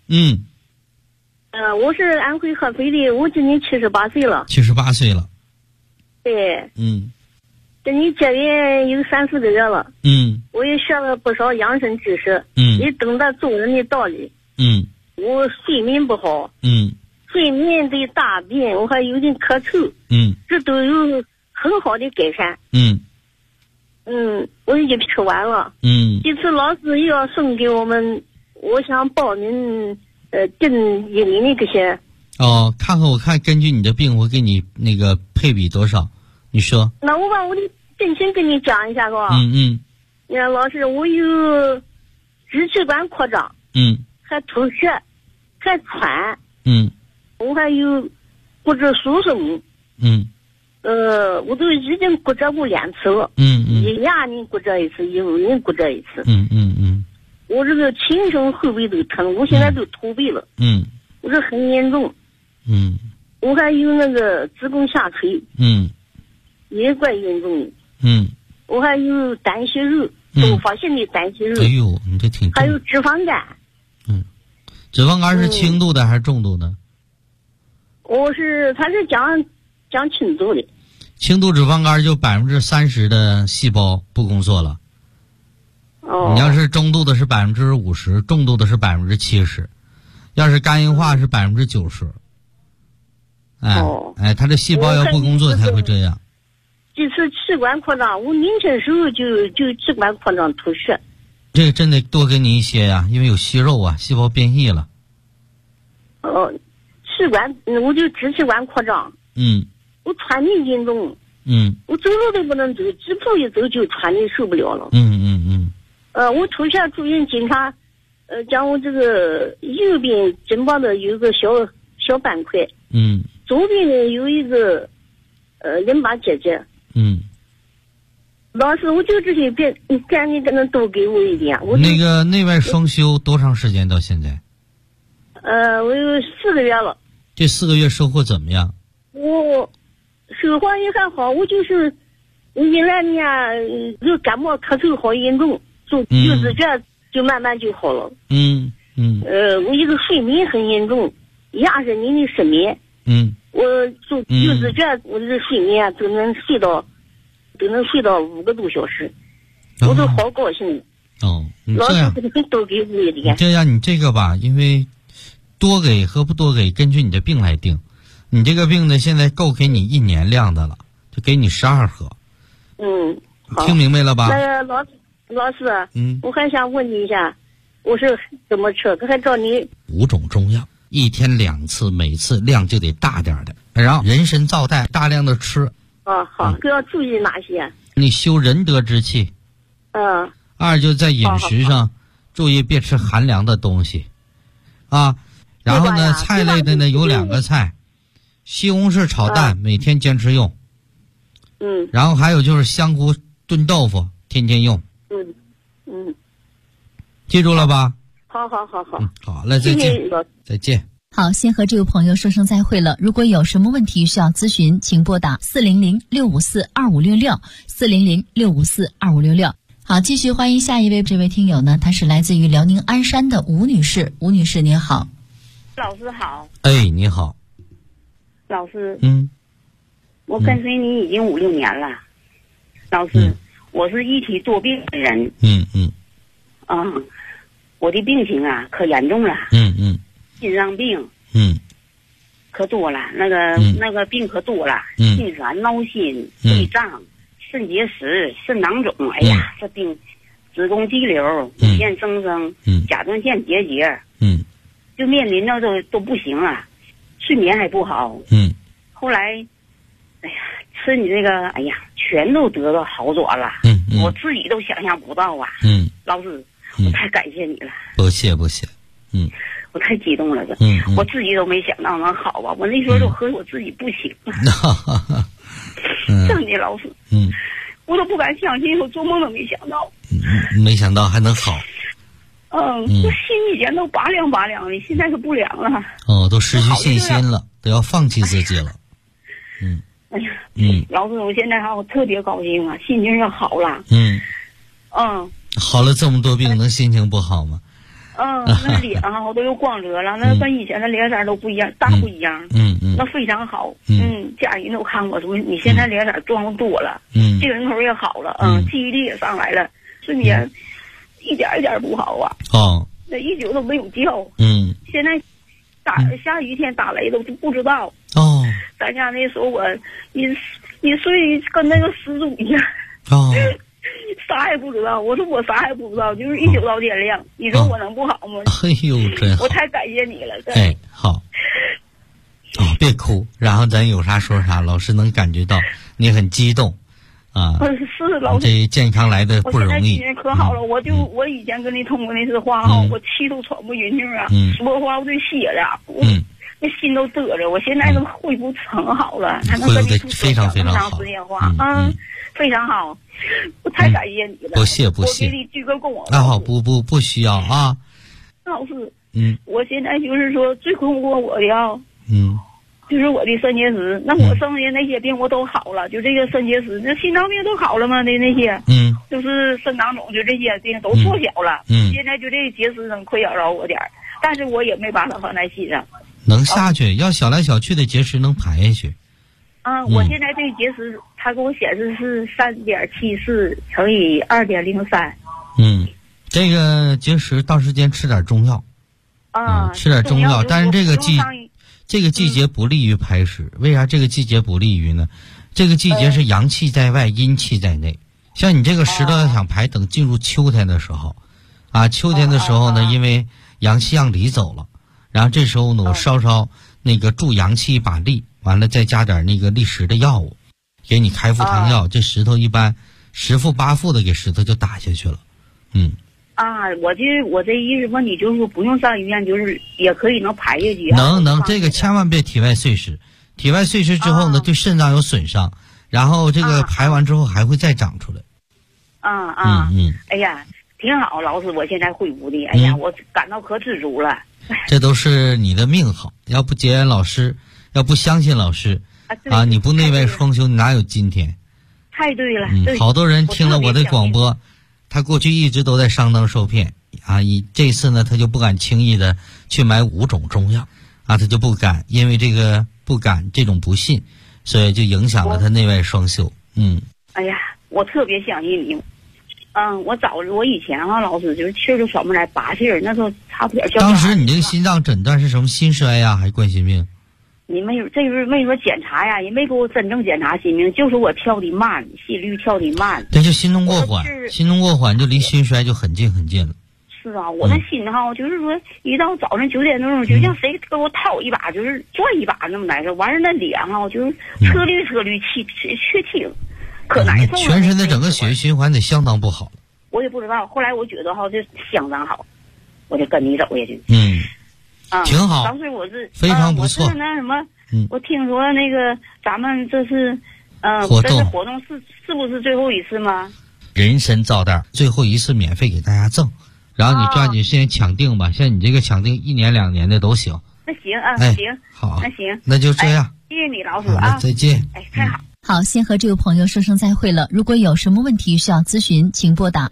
我是安徽合肥的，我今年78岁了。 78岁了。 对。跟你结缘有3、4个月了。我也学了不少养生知识。也懂得做人的道理。我睡眠不好。睡眠对大便我还有点咳嗽。这都有很好的改善。我已经吃完了。这次老师又要送给我们，我想报名订1厘米这些。 看我看根据你的病我给你那个配比多少，你说。 那我把我的病情跟你讲一下吧。你看老师，我有支气管扩张。还吐血，还喘。我还有骨质疏松。我都已经骨折过2次了。1年骨折1次，15年骨折1次。我这个前胸后背都疼，我现在都驼背了。我这很严重。我还有那个子宫下垂。也怪严重的。我还有胆息肉，多发性的胆息肉。 哎呦，你这挺重。 还有脂肪肝。 脂肪肝是轻度的还是重度的？ 他是讲轻度的。 轻度脂肪肝就30%的细胞不工作了。你要是中度的是50%，重度的是70%，要是肝硬化是90%。他这细胞要不工作才会这样。 这次气管扩张，我年轻时候就气管扩张吐血。 这个真得多给你一些呀，因为有息肉啊，细胞变异了。 气管我就支气管扩张。我喘的严重。我走路都不能走，几步一走就喘的受不了了。我吐血住院检查，讲我这个右边肩膀的有一个小斑块。左边呢有一个淋巴结节。老师，我就这些病，你赶紧可能多给我一点。 那个内外双修多长时间到现在？ 我有4个月了。 这4个月收获怎么样？ 我收获也还好，我就是原来呢这感冒咳嗽好严重。 做橘子卷就慢慢就好了。我一个睡眠很严重，压着您的失眠。我做橘子卷，我这睡眠都能睡到5个多小时，我都好高兴。 老师都给我一点。 这样你这个吧，因为多给和不多给，根据你的病来定。你这个病呢，现在够给你1年量的了，就给你12盒。 好， 听明白了吧？ 那个老师，我还想问你一下，我是怎么吃？还找你 5种中药，1天2次，每次量就得大点的，然后人参皂苷大量的吃。 好，都要注意哪些？ 你修仁德之气。2就在饮食上注意别吃寒凉的东西然后呢，菜类的呢有2个菜，西红柿炒蛋每天坚持用。然后还有就是香菇炖豆腐天天用。记住了吧？ 好。 好嘞，再见。再见。 好，先和这位朋友说声再会了。如果有什么问题需要咨询，请拨打400-654-2566 400-654-2566。好，继续欢迎下一位，这位听友呢，她是来自于辽宁鞍山的吴女士。吴女士您好。 老师好。 你好。 老师。我跟随你已经5、6年了。老师，我是一体多病的人。我的病情可严重了。心脏病。可多了，那个病可多了。心烦、闹心、胃胀、肾结石、肾囊肿，哎呀，这病，子宫肌瘤、乳腺增生、甲状腺结节，就面临着都不行了，睡眠还不好。后来，哎呀，吃你这个，哎呀，全都得到好转了。我自己都想象不到啊。老师，我太感谢你了。 不谢。 我太激动了，我自己都没想到能好吧？我那时候都和我自己不行了。真的，老师，我都不敢相信，我做梦都没想到。 没想到还能好。 我心以前都拔凉的，现在可不凉了。 都失去信心了，都要放弃自己了。 哎呀，老师，我现在我特别高兴啊，心情要好了。 好了这么多病，能心情不好吗？ 那脸我都又光泽了，那跟以前的脸色都不一样，大不一样。那非常好。家人都看我说你现在脸色壮多了，精神头也好了，记忆力也上来了，睡眠一点一点不好啊。那一宿都没有觉。现在下雨天打雷都不知道。咱家那时候你睡跟那个失踪一样。啥也不知道，我说我啥也不知道，就是一宿到天亮。你说我能不好吗？ 真好！ 我太感谢你了。 好。别哭，然后咱有啥说啥。老师能感觉到你很激动是老师， 这健康来的不容易。 我现在可好了，我以前跟你通过那次话我气都喘不匀劲啊，说话我都歇着，那心都得着。我现在都恢复很好了，还能跟你说非常长时间话。非常好，我太感谢你了。 不谢。 我给你鞠个躬。 好，不需要啊。 老师，我现在就是说最困惑我的就是我的肾结石。那我剩下那些病我都好了，就这个肾结石，那心脏病都好了吗？那些就是肾囊肿，就这些病都缩小了。现在就这个结石能困扰着我点儿，但是我也没把它放在心上。 能下去，要小来小去的结石能排下去。 我现在这个结石，它给我显示是3.74乘以2.03。 这个结石到时间吃点中药。吃点中药，但是这个季节不利于排石。为啥这个季节不利于呢？这个季节是阳气在外，阴气在内。像你这个石头要想排，等进入秋天的时候，秋天的时候呢，因为阳气让里走了，然后这时候呢，我稍那个助阳气一把力。完了，再加点那个利石的药物，给你开腹汤药。这石头一般10副8副的给石头就打下去了。 我这意思问你，就是说不用上医院，就是也可以能排下去。 能，这个千万别体外碎石。体外碎石之后呢，对肾脏有损伤，然后这个排完之后还会再长出来。哎呀，挺好，老师，我现在恢复的，哎呀，我感到可知足了。这都是你的命好，要不结缘老师。要不相信老师你不内外双修，你哪有今天？ 太对了。 好多人听了我的广播， 他过去一直都在上当受骗啊，这次呢他就不敢轻易的去买5种中药啊，他就不敢，因为这个不敢这种不信，所以就影响了他内外双修。 哎呀，我特别相信你。我以前老师就是气儿就喘不来，8气儿，那时候差不点叫。 当时你这个心脏诊断是什么心衰呀，还是冠心病？ 你没有，这是没说检查呀，也没给我真正检查心病，就说我跳的慢，心率跳的慢。 对，就心动过缓，心动过缓就离心衰就很近很近了。 是啊，我那心就是说，一到早上9点多钟，就像谁给我掏一把，就是转一把那么难受。完事那脸就是车绿气挺，可难受了。 全身的整个血液循环得相当不好。 我也不知道，后来我觉得就相当好，我就跟你走下去。 挺好。 当时我是非常不错。 我是那什么，我听说那个咱们这是这次活动是不是最后一次吗？ 人参皂袋最后一次免费给大家赠，然后你抓紧时间抢订吧。像你这个抢订1年2年的都行。 那行行好， 那行， 那就这样。 谢谢你老师啊， 再见。 太好。 好，先和这位朋友说声再会了。如果有什么问题需要咨询，请拨打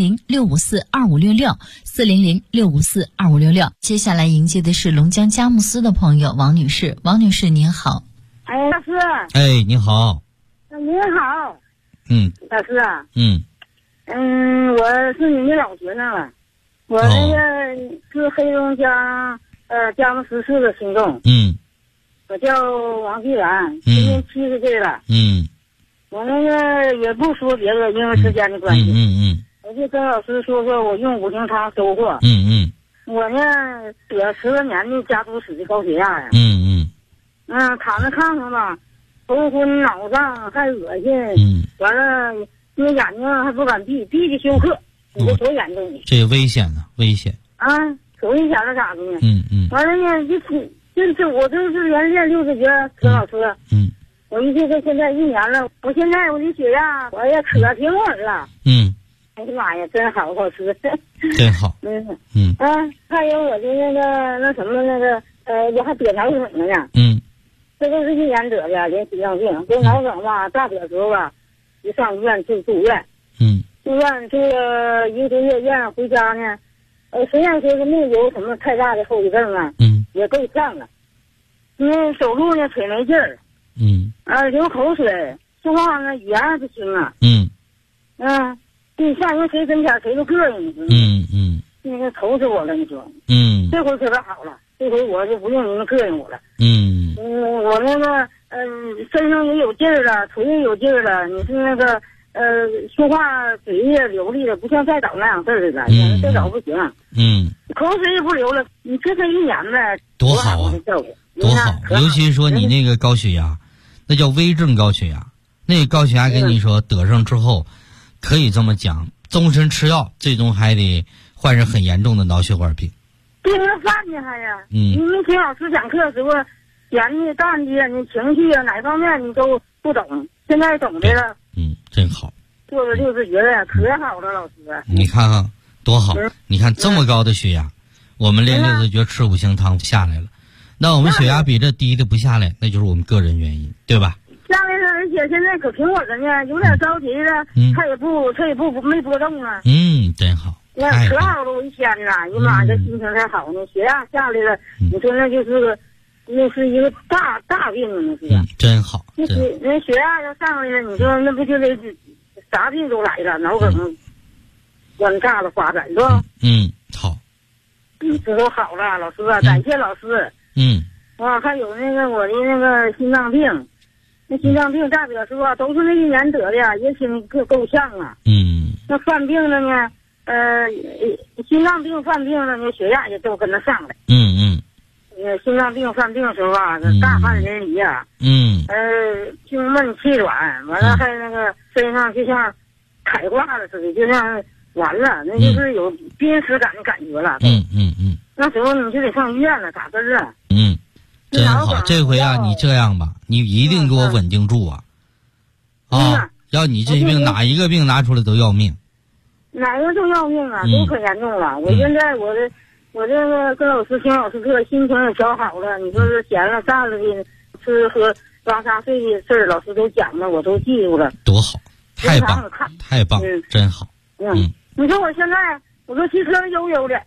400-654-2566，400-654-2566。接下来迎接的是龙江佳木斯的朋友王女士。王女士您好。 老师。 您好。 您好。老师啊。我是你的老学生了，我那个是黑龙江佳木斯市的听众。我叫王继兰，今年70岁了。我那个也不说别的，因为时间的关系。我就跟老师说我用五行汤收获。我呢得10多年的家族史的高血压呀。躺着炕上吧，头昏脑胀还恶心。完了，那眼睛还不敢闭就休克。你这多严重？ 这危险啊，危险。 可危险了咋的呢？完了呢，就是我这是连练60节，陈老师。我一直到现在1年了，我现在我的血压我也可挺稳了。哎呀妈呀，真好，老师。 真好。 还有我的那什么我还得脑梗了呢。这都是1年得的，连心脏病，这脑梗吧，大点时候吧，一上医院就住院。住院住了1个多月院，回家呢，虽然说是没有什么太大的后遗症啊。也够呛了。走路呢腿没劲儿。流口水，说话呢语言不行啊。你上人谁跟前谁都膈应。那个愁死我了，你说。这回可可好了，这回我就不用你们膈应我了。我那个身上也有劲儿了，腿也有劲儿了。你是那个说话嘴也流利了，不像再早那样事儿了。再早不行。口水也不流了。你这才1年呗， 多好啊！多好，尤其说你那个高血压，那叫危症高血压。那个高血压跟你说得上之后，可以这么讲，终身吃药，最终还得患上很严重的脑血管病。 病了饭呢还呀？你没听老师讲课时候闲的干的，你情绪啊哪方面你都不懂，现在懂的了。 真好。 做了60节了，可好了，老师。 你看看多好！你看这么高的血压，我们练60节吃五行汤下来了。那我们血压比这低的不下来，那就是我们个人原因，对吧？ 下来了，而且现在可挺稳了呢，有点着急了，他也不没波动了。 真好。 那可好了，我一天呐，你妈这心情才好呢，血压下来了，你说那就是那是一个大病啊，那是。 真好。 那血压要上来了，你说那不就得啥病都来了，脑梗、关炸的发展是吧？ 好。 这都好了，老师啊，感谢老师。还有那个我的那个心脏病，那心脏病大表说都是那1年得的，也挺够呛啊。那犯病了呢，心脏病犯病了呢，血压也都跟着上来。心脏病犯病的时候啊，大汗淋漓啊。胸闷气软，完了还那个身上就像开挂了似的，就像完了，那就是有濒死感的感觉了。那时候你就得上医院了，咋个治？ 真好，这回啊，你这样吧，你一定给我稳定住啊！要你这病哪一个病拿出来都要命， 哪个都要命啊，都可严重了。我现在我这个跟老师听老师课，心情也调好了。你说是闲了站了的，吃喝拉撒睡的事儿，老师都讲了，我都记住了。 多好，太棒，太棒，真好。 你说我现在我说骑车悠悠的，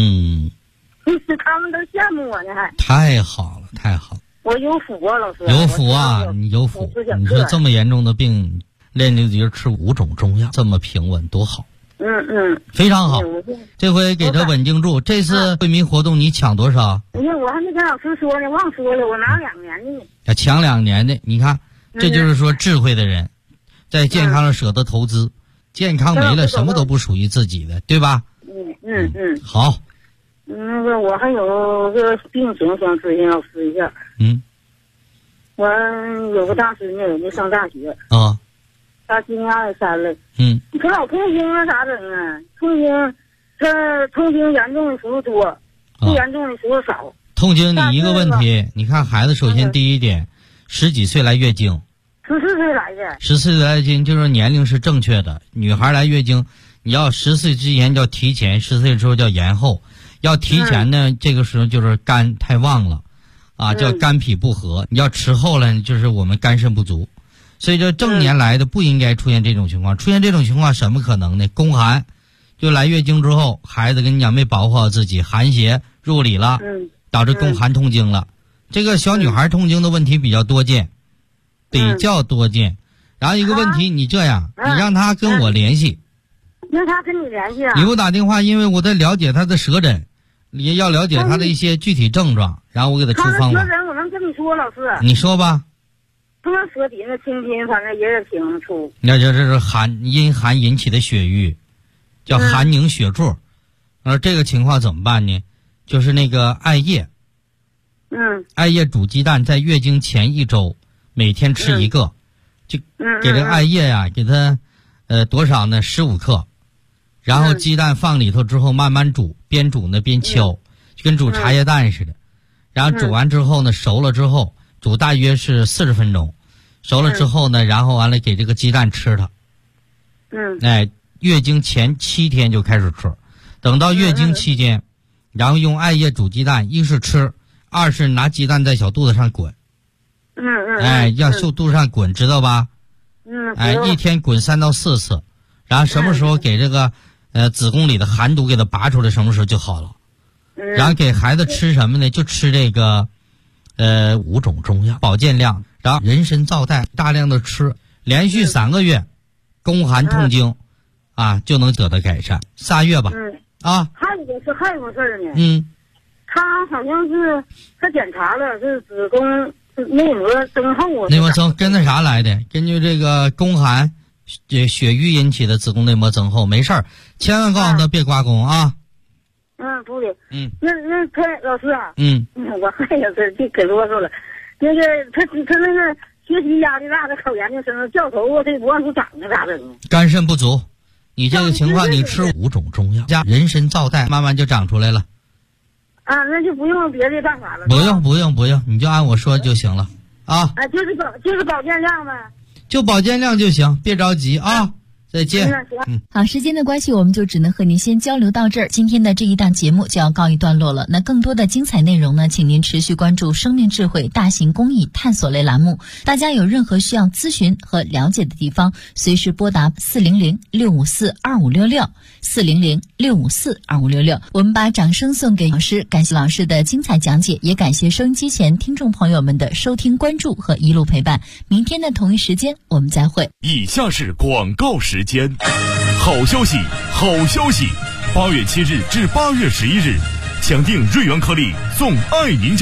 他们都羡慕我呢，还太好了，太好了。 我有福啊，老师。 有福啊，你有福。你说这么严重的病，练就节吃5种中药，这么平稳多好。非常好。这回给他稳定住。这次惠民活动你抢多少？ 我还没跟老师说呢，忘说了，我拿2年的。 要抢2年的，你看，这就是说智慧的人，在健康上舍得投资。健康没了，什么都不属于自己的，对吧？好。 那个我还有个病情想咨询老师一下。我有个大孙女，人家上大学啊， 他今年23了。可老痛经啊，咋整啊？痛经严重的时候多，不严重的时候少。 痛经你一个问题，你看孩子，首先第一点，10几岁来月经 ，14岁来的。 14岁来月经就是年龄是正确的，女孩来月经，你要10岁之前叫提前，10岁之后叫延后。要提前呢，这个时候就是肝太旺了，叫肝脾不和。你要迟后了，就是我们肝肾不足。所以这正年来的不应该出现这种情况。出现这种情况什么可能呢？宫寒，就来月经之后，孩子跟你讲没保护好自己，寒邪入里了，导致宫寒痛经了。这个小女孩痛经的问题比较多见，然后一个问题，你这样，你让她跟我联系。 让她跟你联系啊？ 你给我打电话，因为我在了解她的舌诊。也要了解他的一些具体症状，然后我给他出方法。 他的舌诊我能跟你说，老师。 你说吧。 他舌底那青筋，反正也挺粗。 那这是阴寒引起的血瘀，叫寒凝血柱。而这个情况怎么办呢？就是那个艾叶。艾叶煮鸡蛋，在月经前1周，每天吃1个，就给这个艾叶呀，给它多少呢？15克。然后鸡蛋放里头之后慢慢煮，边煮呢边敲，就跟煮茶叶蛋似的。然后煮完之后呢，熟了之后煮大约是40分钟，熟了之后呢，然后完了给这个鸡蛋吃它。月经前7天就开始吃，等到月经期间，然后用艾叶煮鸡蛋，一是吃，二是拿鸡蛋在小肚子上滚。让小肚子上滚，知道吧？一天滚3到4次，然后什么时候给这个子宫里的寒毒给它拔出来，什么时候就好了。然后给孩子吃什么呢？就吃这个5种中药，保健量，然后人参皂苷大量的吃，连续3个月，宫寒痛经就能得到改善。3月吧。 还有个事儿呢。他好像是他检查了，是子宫内膜增厚。 内膜增跟那啥来的？根据这个宫寒血瘀引起的子宫内膜增厚，没事儿，千万告诉他别刮宫啊。 不的。那他老师啊。我还有事这可啰嗦了。那个他那个学习压力大，他考研究生掉头发，他不往出长啊，咋整？ 肝肾不足，你这个情况你吃5种中药加人参皂苷，慢慢就长出来了。 那就不用别的办法了。 不用，你就按我说就行了啊。 就是保健量呗。 就保健量就行，别着急啊。再见。 好，时间的关系，我们就只能和您先交流到这儿。今天的这一档节目就要告一段落了。那更多的精彩内容呢，请您持续关注生命智慧大型公益探索类栏目。大家有任何需要咨询和了解的地方，随时拨打400-654-2566，400-654-2566。我们把掌声送给老师，感谢老师的精彩讲解，也感谢收音机前听众朋友们的收听关注和一路陪伴。明天的同一时间我们再会。 以下是广告时间。好消息！8月7日至8月11日，抢订瑞元颗粒送爱您。